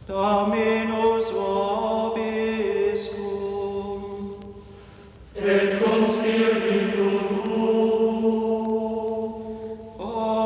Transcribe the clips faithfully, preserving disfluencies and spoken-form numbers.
Tamen os vobiscum, et cum spiritu tuo,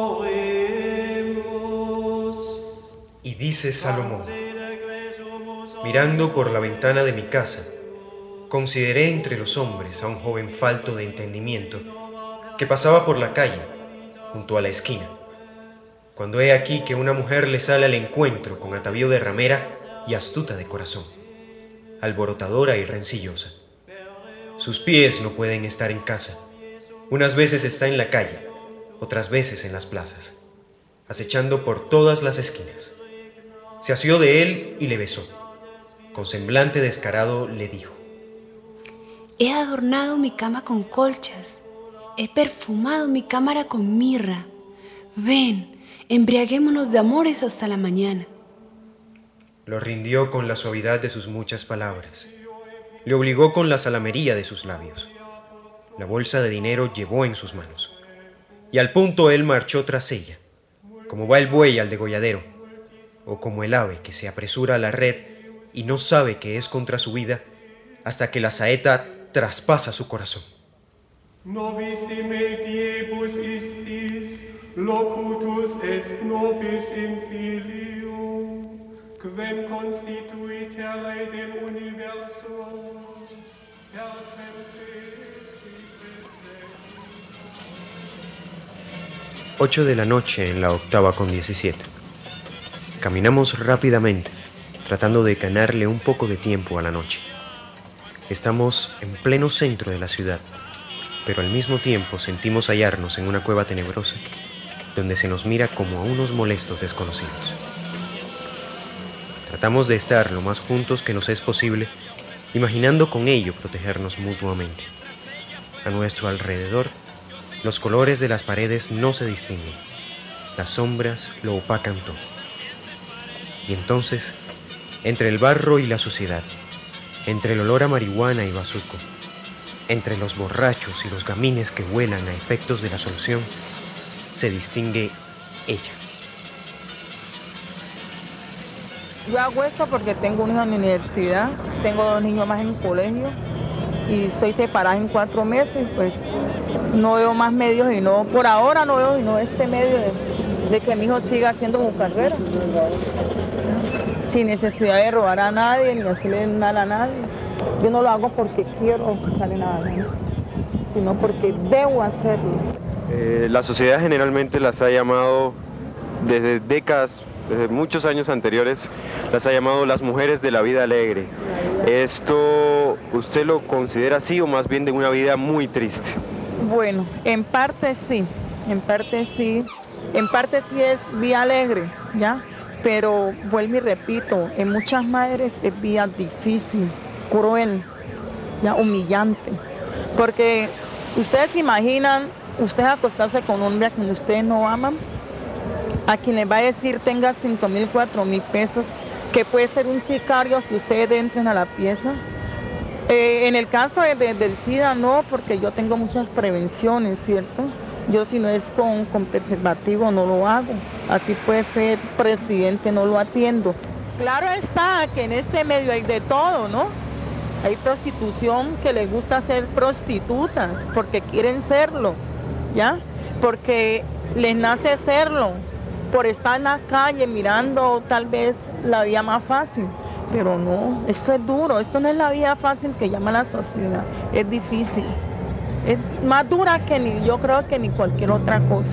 oremus. Y dice Salomón: mirando por la ventana de mi casa, consideré entre los hombres a un joven falto de entendimiento que pasaba por la calle, junto a la esquina, cuando he aquí que una mujer le sale al encuentro con atavío de ramera y astuta de corazón, alborotadora y rencillosa. Sus pies no pueden estar en casa, unas veces está en la calle, otras veces en las plazas, acechando por todas las esquinas. Se asió de él y le besó. Con semblante descarado le dijo: he adornado mi cama con colchas, he perfumado mi cámara con mirra. Ven, embriaguémonos de amores hasta la mañana. Lo rindió con la suavidad de sus muchas palabras, le obligó con la salamería de sus labios. La bolsa de dinero llevó en sus manos, y al punto él marchó tras ella, como va el buey al degolladero, o como el ave que se apresura a la red y no sabe que es contra su vida, hasta que la saeta traspasa su corazón. Novissime diebus istis, locutus est nobis in filium, quem constituitere dem universum, per Ocho de la noche en la octava con diecisiete. Caminamos rápidamente, tratando de ganarle un poco de tiempo a la noche. Estamos en pleno centro de la ciudad, pero al mismo tiempo sentimos hallarnos en una cueva tenebrosa, donde se nos mira como a unos molestos desconocidos. Tratamos de estar lo más juntos que nos es posible, imaginando con ello protegernos mutuamente. A nuestro alrededor, los colores de las paredes no se distinguen, las sombras lo opacan todo. Y entonces, entre el barro y la suciedad, entre el olor a marihuana y bazuco, entre los borrachos y los gamines que huelan a efectos de la solución, se distingue ella. Yo hago esto porque tengo un hijo en la universidad, tengo dos niños más en el colegio y soy separada en cuatro meses, pues no veo más medios y no, por ahora no veo sino este medio de, de que mi hijo siga haciendo su carrera, sin necesidad de robar a nadie ni hacerle nada a nadie. Yo no lo hago porque quiero hacerle nada a nadie, sino porque debo hacerlo. Eh, la sociedad generalmente las ha llamado, desde décadas, desde muchos años anteriores, las ha llamado las mujeres de la vida alegre. ¿Esto usted lo considera así o más bien de una vida muy triste? Bueno, en parte sí, en parte sí, en parte sí es vida alegre, ¿ya? Pero vuelvo y repito, en muchas madres es vida difícil, cruel, ya humillante, porque ustedes se imaginan, ustedes acostarse con un hombre a quien ustedes no aman, a quien les va a decir tenga cinco mil, cuatro mil pesos, que puede ser un sicario si ustedes entren a la pieza. Eh, en el caso de, de, del SIDA no, porque yo tengo muchas prevenciones, ¿cierto? Yo si no es con, con preservativo no lo hago, así puede ser presidente, no lo atiendo. Claro está que en este medio hay de todo, ¿no? Hay prostitución que les gusta ser prostitutas, porque quieren serlo, ¿ya? Porque les nace serlo, por estar en la calle mirando tal vez la vida más fácil. Pero no, esto es duro, esto no es la vida fácil que llama la sociedad, es difícil, es más dura que ni, yo creo que ni cualquier otra cosa.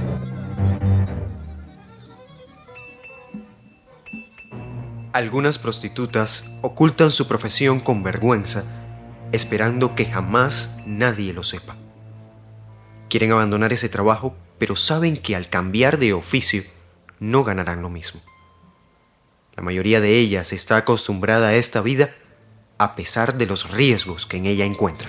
Algunas prostitutas ocultan su profesión con vergüenza, esperando que jamás nadie lo sepa. Quieren abandonar ese trabajo, pero saben que al cambiar de oficio no ganarán lo mismo. La mayoría de ellas está acostumbrada a esta vida a pesar de los riesgos que en ella encuentran.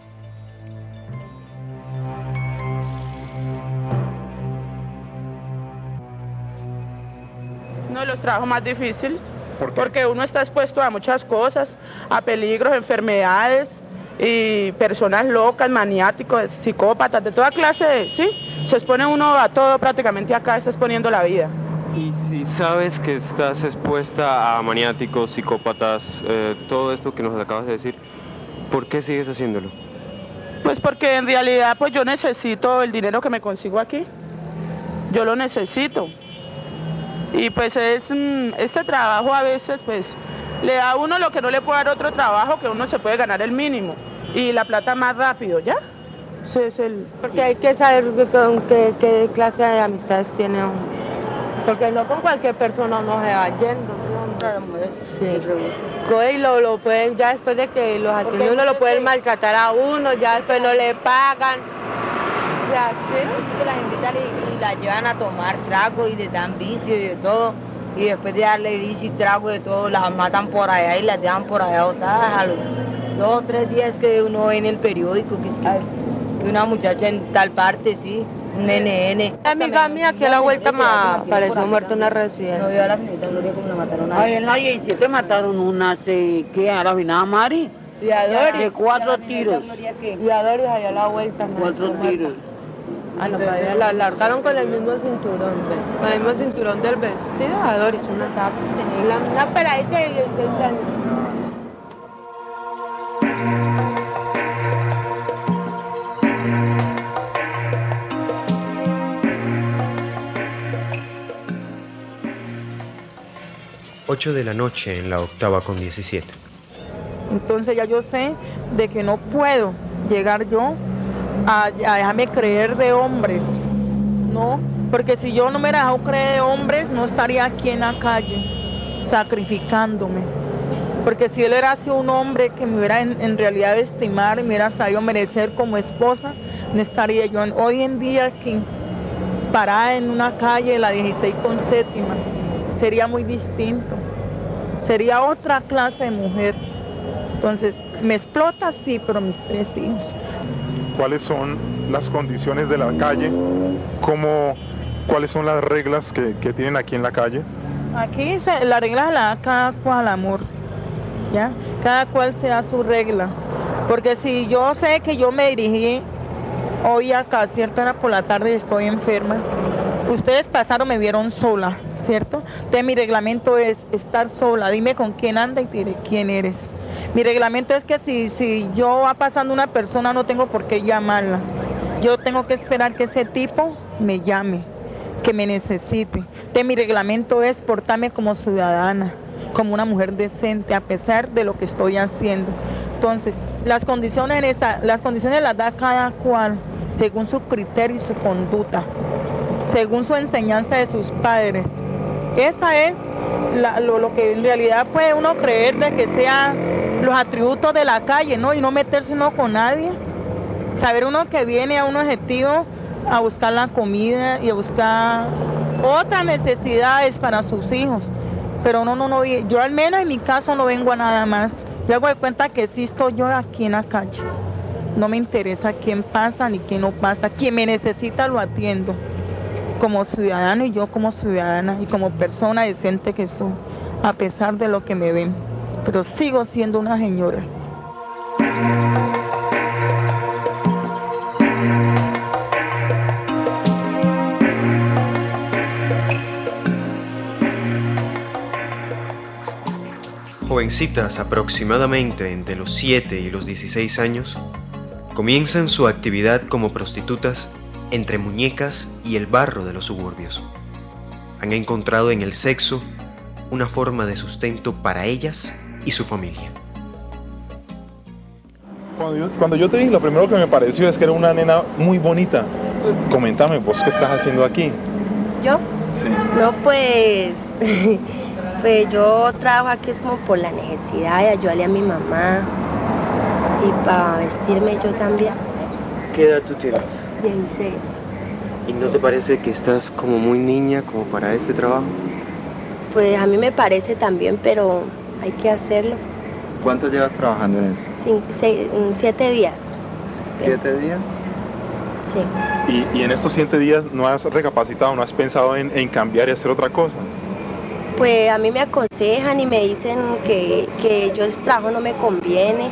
Uno de los trabajos más difíciles, ¿Por qué? porque uno está expuesto a muchas cosas, a peligros, enfermedades y personas locas, maniáticos, psicópatas, de toda clase, de, ¿sí? Se expone uno a todo prácticamente, acá está exponiendo la vida. Y si sabes que estás expuesta a maniáticos, psicópatas, eh, todo esto que nos acabas de decir, ¿por qué sigues haciéndolo? Pues porque en realidad pues yo necesito el dinero que me consigo aquí. Yo lo necesito. Y pues es este trabajo a veces pues le da a uno lo que no le puede dar otro trabajo, que uno se puede ganar el mínimo y la plata más rápido, ¿ya? Ese es el... Porque hay que saber con qué, qué clase de amistades tiene uno. Porque no con cualquier persona uno se va yendo, ¿no? Sí. Y lo, lo pueden, ya después de que los atiende uno, lo pueden maltratar a uno, ya después no le pagan. Ya, sí, las invitan y, y la llevan a tomar trago y les dan vicio y de todo. Y después de darle vicio y trago y de todo, las matan por allá y las dejan por allá botadas a los dos o tres días que uno ve en el periódico que, es que, que una muchacha en tal parte, sí, un N N. La amiga mía que a la vuelta me apareció muerta en una residencia. No vio a la señorita Gloria como la mataron a Ay, en la diecisiete mataron una, se, ¿qué? A la finada Mari. Y a Doris. De cuatro tiros. Y a Doris allá a la vuelta. Cuatro tiros. Ah, no, pero la largaron con el mismo cinturón, ¿ves? Con el mismo cinturón del vestido, a Doris, una tapa. Tenía una peladita de dieciséis años. ocho de la noche en la octava con diecisiete. Entonces ya yo sé de que no puedo llegar yo a, a dejarme creer de hombres, ¿no? Porque si yo no me hubiera dejado creer de hombres, no estaría aquí en la calle, sacrificándome. Porque si él hubiera sido un hombre que me hubiera en, en realidad estimar y me hubiera sabido merecer como esposa, no estaría yo en, hoy en día aquí, parada en una calle de la dieciséis con séptima. Sería muy distinto. Sería otra clase de mujer. Entonces, me explota, sí, pero mis tres hijos. ¿Cuáles son las condiciones de la calle? ¿Cómo, ¿Cuáles son las reglas que, que tienen aquí en la calle? Aquí se, la regla se la da cada cual, amor, ¿ya? Cada cual se da su regla. Porque si yo sé que yo me dirigí hoy acá, ¿cierto? Era por la tarde y estoy enferma. Ustedes pasaron, me vieron sola, ¿cierto? Entonces mi reglamento es estar sola. Dime con quién anda y te diré quién eres. Mi reglamento es que si, si yo va pasando una persona, no tengo por qué llamarla. Yo tengo que esperar que ese tipo me llame, que me necesite. Entonces mi reglamento es portarme como ciudadana, como una mujer decente, a pesar de lo que estoy haciendo. Entonces, las condiciones, en esta, las condiciones las da cada cual, según su criterio y su conducta, según su enseñanza de sus padres. Esa es la, lo, lo que en realidad puede uno creer de que sea los atributos de la calle, ¿no? Y no meterse uno con nadie. Saber uno que viene a un objetivo a buscar la comida y a buscar otras necesidades para sus hijos. Pero no, no, no, yo al menos en mi caso no vengo a nada más. Yo hago de cuenta que existo yo aquí en la calle. No me interesa quién pasa ni quién no pasa. Quien me necesita lo atiendo. Como ciudadano y yo como ciudadana y como persona decente que soy, a pesar de lo que me ven. Pero sigo siendo una señora. Jovencitas aproximadamente entre los siete y los dieciséis años comienzan su actividad como prostitutas entre muñecas y el barro de los suburbios. Han encontrado en el sexo una forma de sustento para ellas y su familia. Cuando yo, cuando yo te vi, lo primero que me pareció es que era una nena muy bonita. Coméntame, ¿vos qué estás haciendo aquí? ¿Yo? Sí. No, pues, pues yo trabajo aquí es como por la necesidad de ayudarle a mi mamá y para vestirme yo también. ¿Qué edad tú tienes? dieciséis. ¿Y no te parece que estás como muy niña como para este trabajo? Pues a mí me parece también, pero hay que hacerlo. ¿Cuánto llevas trabajando en esto? Cinco, seis, siete días. ¿Siete días? Sí. ¿Y, y en estos siete días no has recapacitado, no has pensado en, en cambiar y hacer otra cosa? Pues a mí me aconsejan y me dicen que, que yo ese trabajo no me conviene.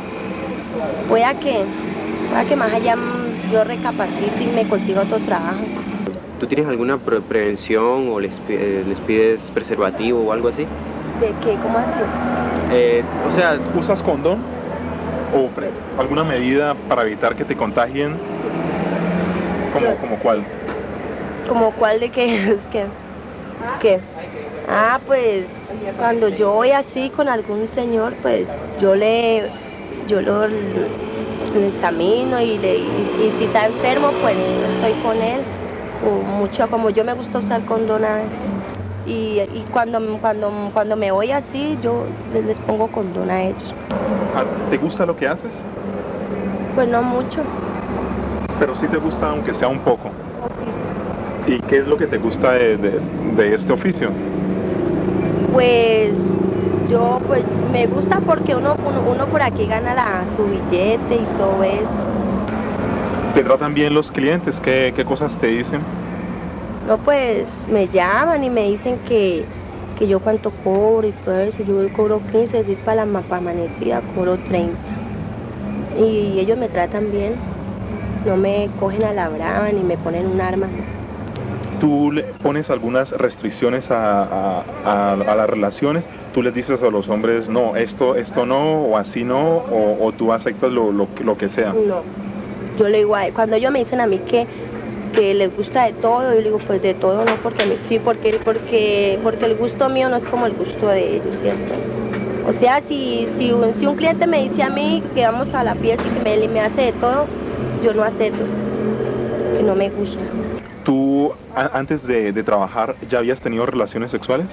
Pueda que, pueda que más allá yo recapacite y me consiga otro trabajo. ¿Tú tienes alguna pre prevención o les, eh, les pides preservativo o algo así? ¿De qué? ¿Cómo así? Eh, o sea, ¿Usas condón? ¿O alguna medida para evitar que te contagien? ¿Cómo, como cuál? ¿Como cuál de qué? ¿Qué? ¿Qué? Ah, pues cuando yo voy así con algún señor, pues yo le, yo lo, le examino y, le, y, y si está enfermo, pues yo estoy con él. O mucho, como yo me gusta usar condón a veces. Y, y cuando, cuando, cuando me voy así, yo les, les pongo condón a ellos. ¿Te gusta lo que haces? Pues no mucho. Pero sí te gusta, aunque sea un poco. Poquito. ¿Y qué es lo que te gusta de, de, de este oficio? Pues yo pues me gusta porque uno, uno, uno por aquí gana la, su billete y todo eso. ¿Te tratan bien los clientes? ¿Qué, qué cosas te dicen? No, pues me llaman y me dicen que, que yo cuánto cobro y todo eso. Yo cobro quince, si es para la para amanecida cobro treinta. Y ellos me tratan bien. No me cogen a la brava ni me ponen un arma. ¿Tú le pones algunas restricciones a, a, a, a las relaciones? ¿Tú les dices a los hombres, no, esto esto no, o así no, o, o tú aceptas lo, lo, lo que sea? No, yo le digo a, cuando ellos me dicen a mí que, que les gusta de todo, yo le digo, pues de todo no, porque a mí sí, porque, porque, porque el gusto mío no es como el gusto de ellos, ¿cierto? O sea, si, si, un, si un cliente me dice a mí que vamos a la fiesta y que me, me hace de todo, yo no acepto, que no me gusta. ¿Tú a, antes de, de trabajar ya habías tenido relaciones sexuales?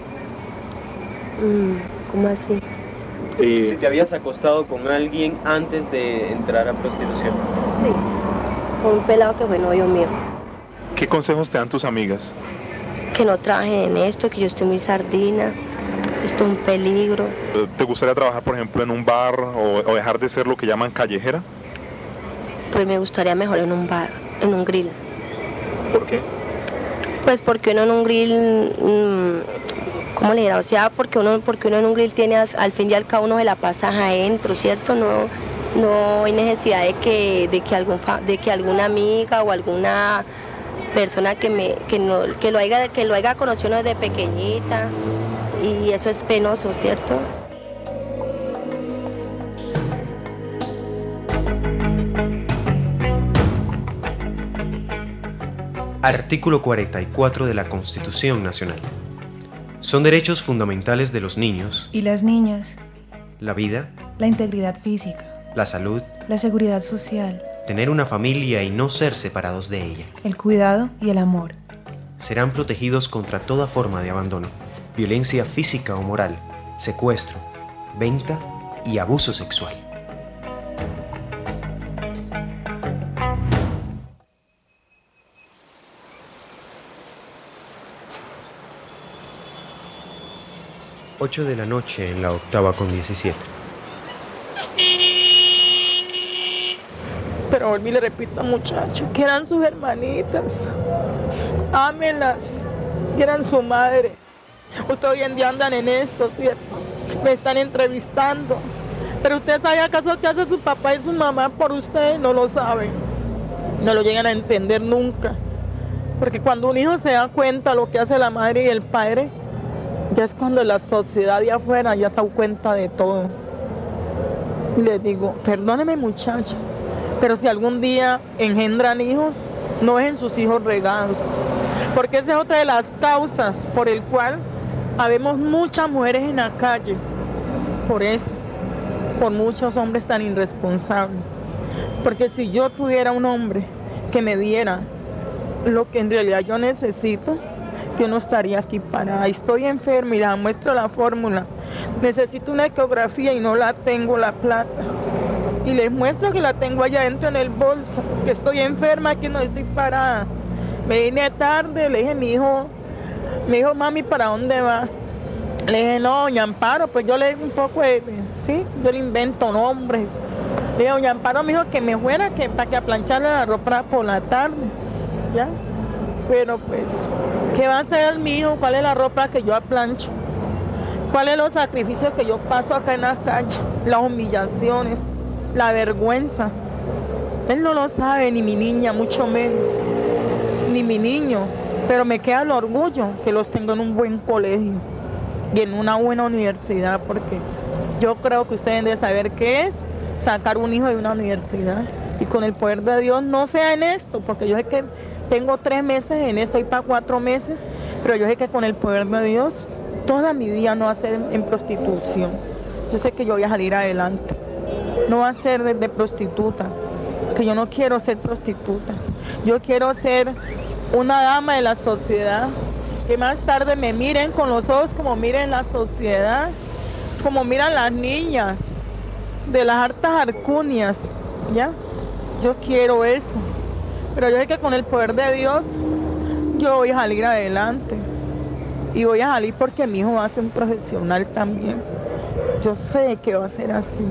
Mm, ¿Cómo así? Eh, si te habías acostado con alguien antes de entrar a prostitución. Sí, con un pelado que fue novio mío. ¿Qué consejos te dan tus amigas? Que no trabajen en esto, que yo estoy muy sardina, que esto es un peligro. ¿Te gustaría trabajar, por ejemplo, en un bar o, o dejar de ser lo que llaman callejera? Pues me gustaría mejor en un bar, en un grill. ¿Por qué? Pues porque uno en un grill, mmm, ¿cómo le dirá? O sea, porque uno, porque uno en un grill tiene al, al fin y al cabo uno de la pasa adentro, ¿cierto? No, no hay necesidad de que, de que algún, de que alguna amiga o alguna persona que me, que no, que lo haya, que lo haya conocido desde pequeñita, y eso es penoso, ¿cierto? Artículo cuarenta y cuatro de la Constitución Nacional. Son derechos fundamentales de los niños y las niñas la vida, la integridad física, la salud, la seguridad social, tener una familia y no ser separados de ella. el cuidado y el amor. Serán protegidos contra toda forma de abandono, violencia física o moral, secuestro, venta y abuso sexual. ocho de la noche en la octava con diecisiete. Pero volví y le repito al muchacho que eran sus hermanitas. Ámenlas, que eran su madre. Ustedes hoy en día andan en esto, ¿cierto? Me están entrevistando. Pero usted sabe acaso qué hace su papá y su mamá por usted, no lo saben. No lo llegan a entender nunca. Porque cuando un hijo se da cuenta de lo que hace la madre y el padre, ya es cuando la sociedad de afuera ya se da cuenta de todo. Y les digo, perdóneme muchachos, pero si algún día engendran hijos, no dejen sus hijos regados. Porque esa es otra de las causas por el cual habemos muchas mujeres en la calle. Por eso, por muchos hombres tan irresponsables. Porque si yo tuviera un hombre que me diera lo que en realidad yo necesito, yo no estaría aquí parada. Estoy enferma y les muestro la fórmula. Necesito una ecografía y no la tengo, la plata. Y les muestro que la tengo allá adentro en el bolso, que estoy enferma, que no estoy parada. Me vine tarde, le dije, mi hijo, me dijo, mami, ¿para dónde va? Le dije, no, doña Amparo, pues yo le digo un poco de, sí, yo le invento nombres. Le dije, doña Amparo me dijo que me fuera, que para que a plancharle la ropa por la tarde, ¿ya? Pero pues, ¿qué va a hacer mi hijo? ¿Cuál es la ropa que yo aplancho? ¿Cuáles son los sacrificios que yo paso acá en la calle? Las humillaciones, la vergüenza. Él no lo sabe, ni mi niña, mucho menos. ni mi niño, pero me queda el orgullo que los tengo en un buen colegio y en una buena universidad, porque yo creo que ustedes deben saber qué es sacar un hijo de una universidad, y con el poder de Dios no sea en esto, porque yo sé que tengo tres meses en esto y para cuatro meses, pero yo sé que con el poder de Dios toda mi vida no va a ser en, en prostitución. Yo sé que yo voy a salir adelante, no va a ser de, de prostituta, que yo no quiero ser prostituta, yo quiero ser una dama de la sociedad, que más tarde me miren con los ojos como miren la sociedad, como miran las niñas de las hartas arcunias, ¿ya? Yo quiero eso, pero yo sé que con el poder de Dios yo voy a salir adelante, y voy a salir porque mi hijo va a ser un profesional también. Yo sé que va a ser así.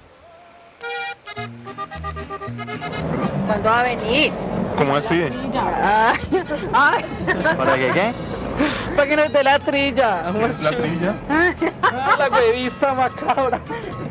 ¿Cuándo va a venir? ¿Cómo así? Ay, ay. ¿Para qué qué? Para que nos dé la trilla. ¿La trilla? La huevista macabra.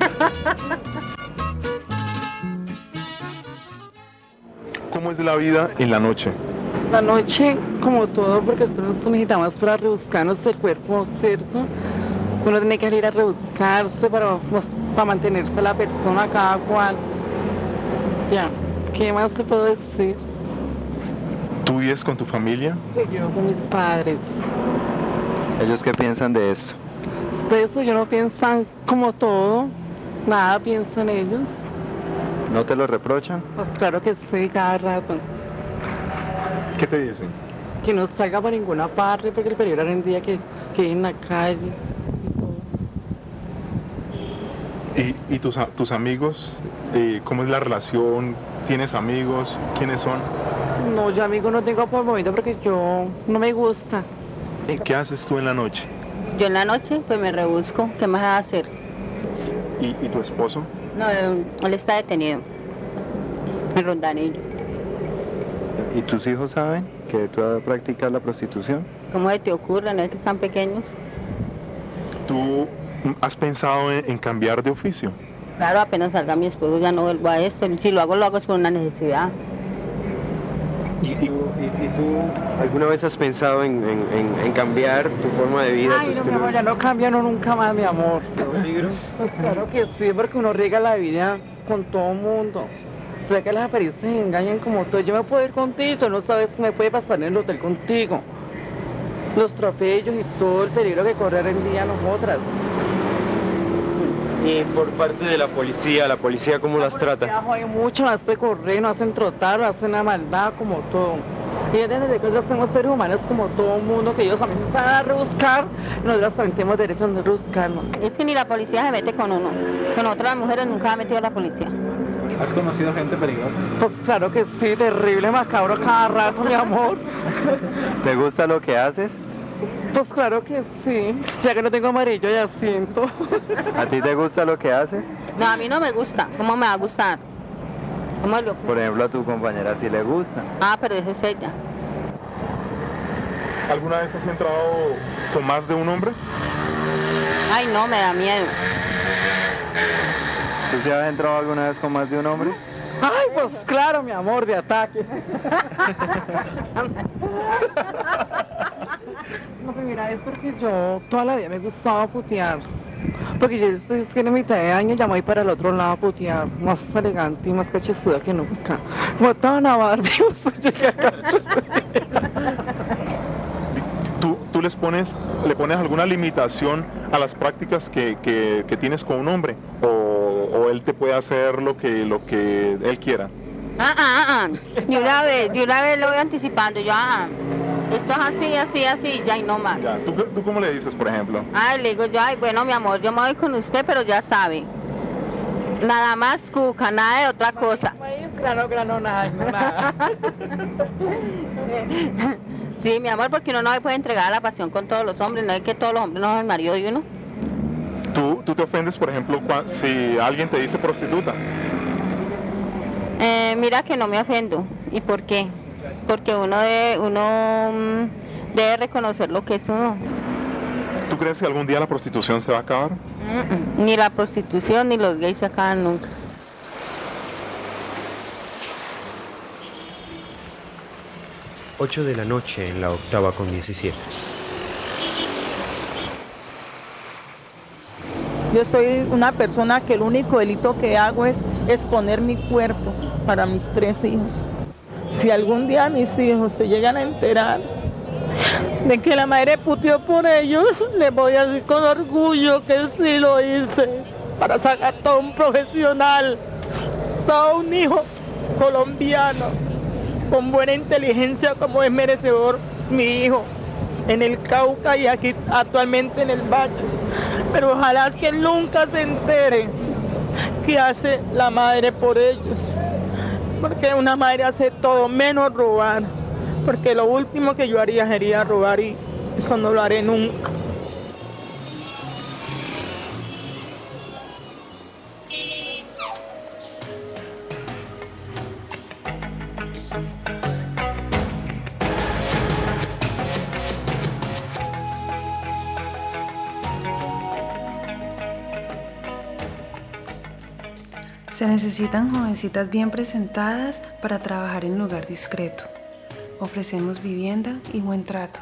¿Cómo es la vida en la noche? La noche, como todo, porque nosotros necesitamos para rebuscarnos el cuerpo, ¿cierto? Uno tiene que ir a rebuscarse para, pues, para mantenerse la persona cada cual. Ya, ¿qué más te puedo decir? ¿Tú vives con tu familia? Yo con mis padres. ¿Ellos qué piensan de esto? De eso yo no piensan como todo, nada piensan ellos. ¿No te lo reprochan? Pues claro que sí, cada rato. ¿Qué te dicen? Que no salga para ninguna parte porque el peligro hoy en día que, que en la calle. ¿Y, y tus, a- tus amigos? Eh, ¿Cómo es la relación? ¿Tienes amigos? ¿Quiénes son? No, yo amigo no tengo por el momento porque yo no me gusta. ¿Qué haces tú en la noche? Yo en la noche pues me rebusco, ¿qué más va a hacer? ¿Y, y tu esposo? No, él, él está detenido en Rondanillo. ¿Y tus hijos saben que tú practicas la prostitución? ¿Cómo se te ocurre? ¿No es que están pequeños? ¿Tú has pensado en, en cambiar de oficio? Claro, apenas salga mi esposo ya no vuelvo a esto. Si lo hago, lo hago es por una necesidad. ¿Y, y, y- y tú alguna vez has pensado en, en, en- en cambiar tu forma de vida? Ay, tu no, mi estilo amor, de- ya no cambia no nunca más, mi amor. ¿Peligro? Pues claro que sí, porque uno riega la vida con todo el mundo. O sea que las apariencias engañan como todo. Yo me puedo ir contigo, no sabes qué me puede pasar en el hotel contigo. Los atropellos y todo el peligro que corre hoy en día nosotras. Y por parte de la policía, ¿la policía cómo las trata? Hay mucho, nos hace correr, nos hacen trotar, nos hacen una maldad como todo. Y desde que nosotros somos seres humanos como todo el mundo, que ellos también se van a rebuscar, y nosotros también tenemos derecho a rebuscarnos. Es que ni la policía se mete con uno. Con otras mujeres nunca ha metido la policía. ¿Has conocido gente peligrosa? Pues claro que sí, terrible, macabro cada rato, mi amor. ¿Te gusta lo que haces? Pues claro que sí, ya que no tengo amarillo ya siento. ¿A ti te gusta lo que haces? No, a mí no me gusta. ¿Cómo me va a gustar? ¿Cómo le ocurre? Por ejemplo, a tu compañera sí le gusta. Ah, pero esa es ella. ¿Alguna vez has entrado con más de un hombre? Ay, no, me da miedo. ¿Tú sí has entrado alguna vez con más de un hombre? Ay, pues claro, mi amor, de ataque. No, pues mira, es porque yo toda la vida me gustaba putear. Porque yo estoy es que en mitad de año ya me voy para el otro lado a putear, más elegante y más cachezuda que nunca. Como toda una Barbie, llegué acá. ¿Tú, tú les pones, le pones alguna limitación a las prácticas que, que, que tienes con un hombre? ¿O, o él te puede hacer lo que, lo que él quiera? Ah, ah, ah. De una vez, de una vez lo voy anticipando. Yo, ah, esto es así, así, así, ya y no más. Ya, ¿tú, ¿Tú cómo le dices, por ejemplo? Ay, le digo yo, ay, bueno, mi amor, yo me voy con usted, pero ya sabe. Nada más cuca, nada de otra cosa. Grano, grano, nada, nada. Sí, mi amor, porque uno no se puede entregar a la pasión con todos los hombres, no es que todos los hombres no son el marido de uno. ¿Tú, tú te ofendes, por ejemplo, cua- si alguien te dice prostituta? Eh, mira que no me ofendo. ¿Y por qué? Porque uno debe, uno mm, debe reconocer lo que es uno. ¿Tú crees que algún día la prostitución se va a acabar? Mm, mm. Ni la prostitución ni los gays se acaban nunca. ocho de la noche en la octava con diecisiete. Yo soy una persona que el único delito que hago es exponer mi cuerpo para mis tres hijos. Si algún día mis hijos se llegan a enterar de que la madre puteó por ellos, les voy a decir con orgullo que sí lo hice para sacar todo un profesional, todo un hijo colombiano con buena inteligencia como es merecedor mi hijo en el Cauca y aquí actualmente en el Valle. Pero ojalá que nunca se entere qué hace la madre por ellos, porque una madre hace todo menos robar, porque lo último que yo haría sería robar y eso no lo haré nunca. Se necesitan jovencitas bien presentadas para trabajar en lugar discreto. Ofrecemos vivienda y buen trato.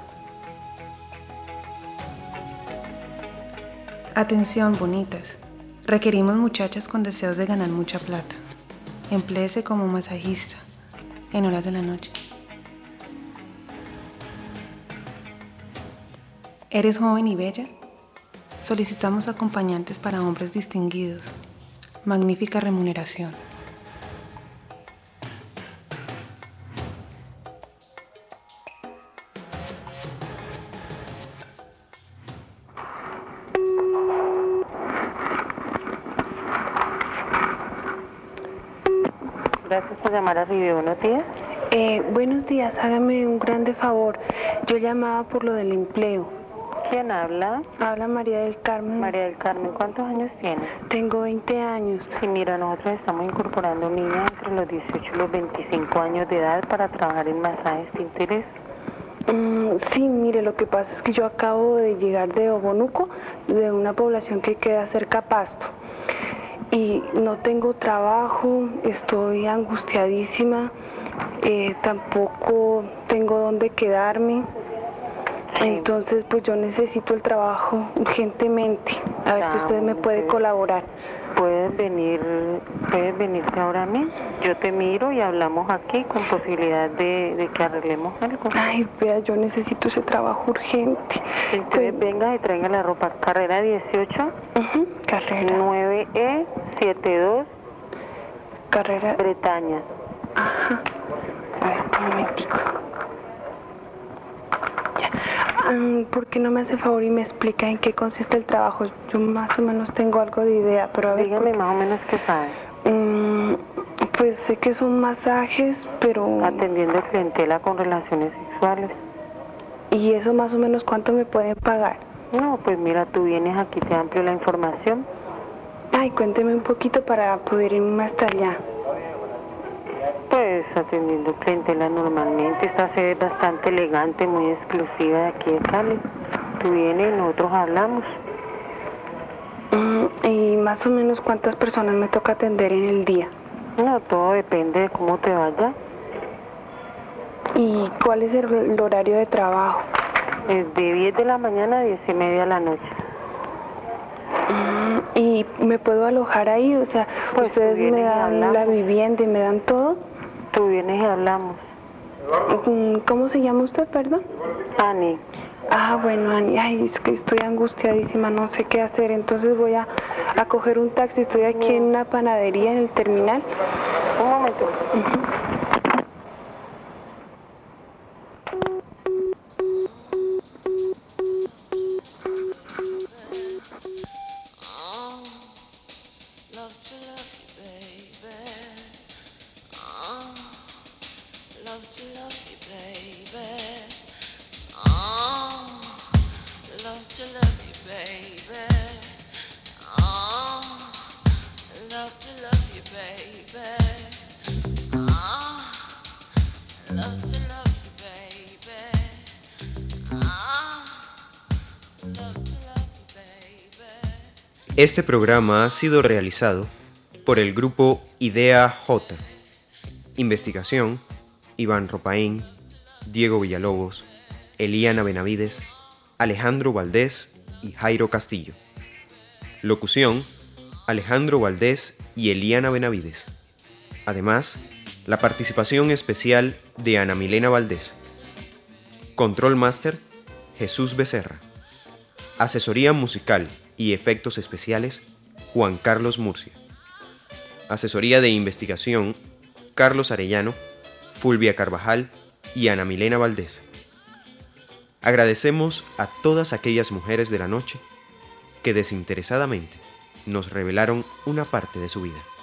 Atención, bonitas. Requerimos muchachas con deseos de ganar mucha plata. Empléese como masajista en horas de la noche. ¿Eres joven y bella? Solicitamos acompañantes para hombres distinguidos. Magnífica remuneración. Gracias por llamar a Ribe. Buenos días. Eh, buenos días, hágame un grande favor. Yo llamaba por lo del empleo. ¿Quién habla? Habla María del Carmen. María del Carmen, ¿cuántos años tienes? Tengo veinte años. Sí, mira, nosotros estamos incorporando niñas entre los dieciocho y los veinticinco años de edad para trabajar en masajes. ¿Te interesa? Mm, sí, mire, lo que pasa es que yo acabo de llegar de Obonuco, de una población que queda cerca a Pasto. Y no tengo trabajo, estoy angustiadísima, eh, tampoco tengo dónde quedarme. Entonces, pues yo necesito el trabajo urgentemente. A ver si usted me puede colaborar. Puedes venir, puedes venirte ahora a mí. Yo te miro y hablamos aquí con posibilidad de, de que arreglemos algo. Ay, vea, yo necesito ese trabajo urgente. Entonces, pues, venga y traiga la ropa. Carrera dieciocho. Uh-huh. Carrera. nueve E setenta y dos. Carrera. Bretaña. Ajá. A ver, un momentico. ¿Por qué no me hace favor y me explica en qué consiste el trabajo? Yo más o menos tengo algo de idea, pero a ver... Dígame más o menos qué sabe. Mm, pues sé que son masajes, pero... Atendiendo clientela con relaciones sexuales. ¿Y eso más o menos cuánto me pueden pagar? No, pues mira, tú vienes aquí, te amplio la información. Ay, cuénteme un poquito para poder irme hasta allá. Pues atendiendo clientela normalmente, esta sede es bastante elegante, muy exclusiva de aquí de Cali. Tú vienes y nosotros hablamos. Mm, ¿Y más o menos cuántas personas me toca atender en el día? No, todo depende de cómo te vaya. ¿Y cuál es el, el horario de trabajo? Es de diez de la mañana a diez y media de la noche. Mm, ¿Y me puedo alojar ahí? O sea, pues ¿ustedes me dan la vivienda y me dan todo? Tú vienes y hablamos. ¿Cómo se llama usted, perdón? Ani. Ah, bueno, Ani, ay, es que estoy angustiadísima, no sé qué hacer, entonces voy a, a coger un taxi, estoy aquí no. en una panadería en el terminal. Un momento. Uh-huh. Este programa ha sido realizado por el grupo Idea J. Investigación, Iván Ropaín, Diego Villalobos, Eliana Benavides, Alejandro Valdés y Jairo Castillo. Locución: Alejandro Valdés y Eliana Benavides. Además, la participación especial de Ana Milena Valdés. Control Master: Jesús Becerra. Asesoría musical y efectos especiales: Juan Carlos Murcia. Asesoría de investigación: Carlos Arellano, Fulvia Carvajal y Ana Milena Valdés. Agradecemos a todas aquellas mujeres de la noche que desinteresadamente nos revelaron una parte de su vida.